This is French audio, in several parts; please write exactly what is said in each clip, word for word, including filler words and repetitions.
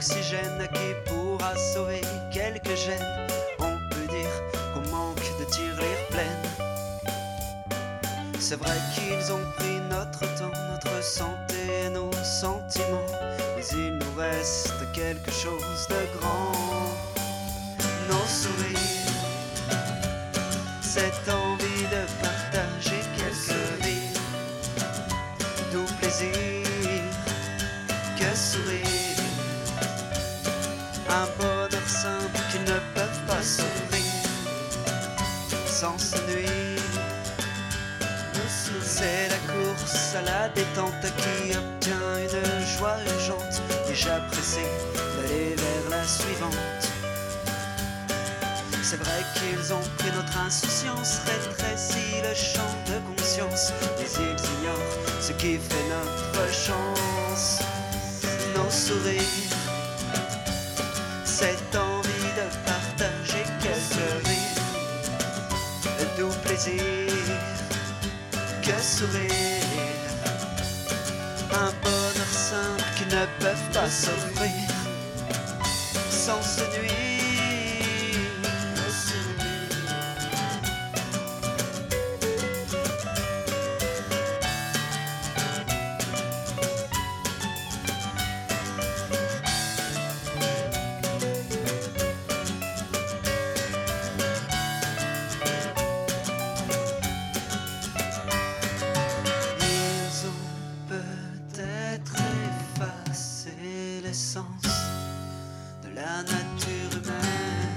l'oxygène qui pourra sauver quelques gènes. On peut dire qu'on manque de tirelire pleine. C'est vrai qu'ils ont pris notre temps, notre santé et nos sentiments, mais il nous reste quelque chose de grand. Nos sourires, cette envie de partager quelques vies, doux plaisir que sourire, un bonheur simple qu'ils ne peuvent pas s'offrir sans se nuire. C'est la course à la détente qui obtient une joie urgente, déjà pressée d'aller vers la suivante. C'est vrai qu'ils ont pris notre insouciance, rétréci le champ de conscience, mais ils ignorent ce qui fait notre chance. Nos sourires, cette envie de partager quelques rires, doux plaisir que sourire, un bonheur simple qu'ils ne peuvent pas s'offrir sans se nuire. C'est l'essence de la nature humaine.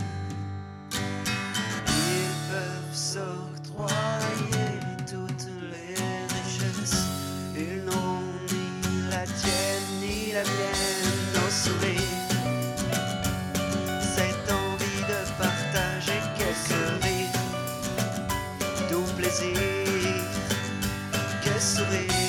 Ils peuvent s'octroyer toutes les richesses. Ils n'ont ni la tienne ni la mienne. Nos sourires, cette envie de partager quelques rires, doux plaisir que sourire.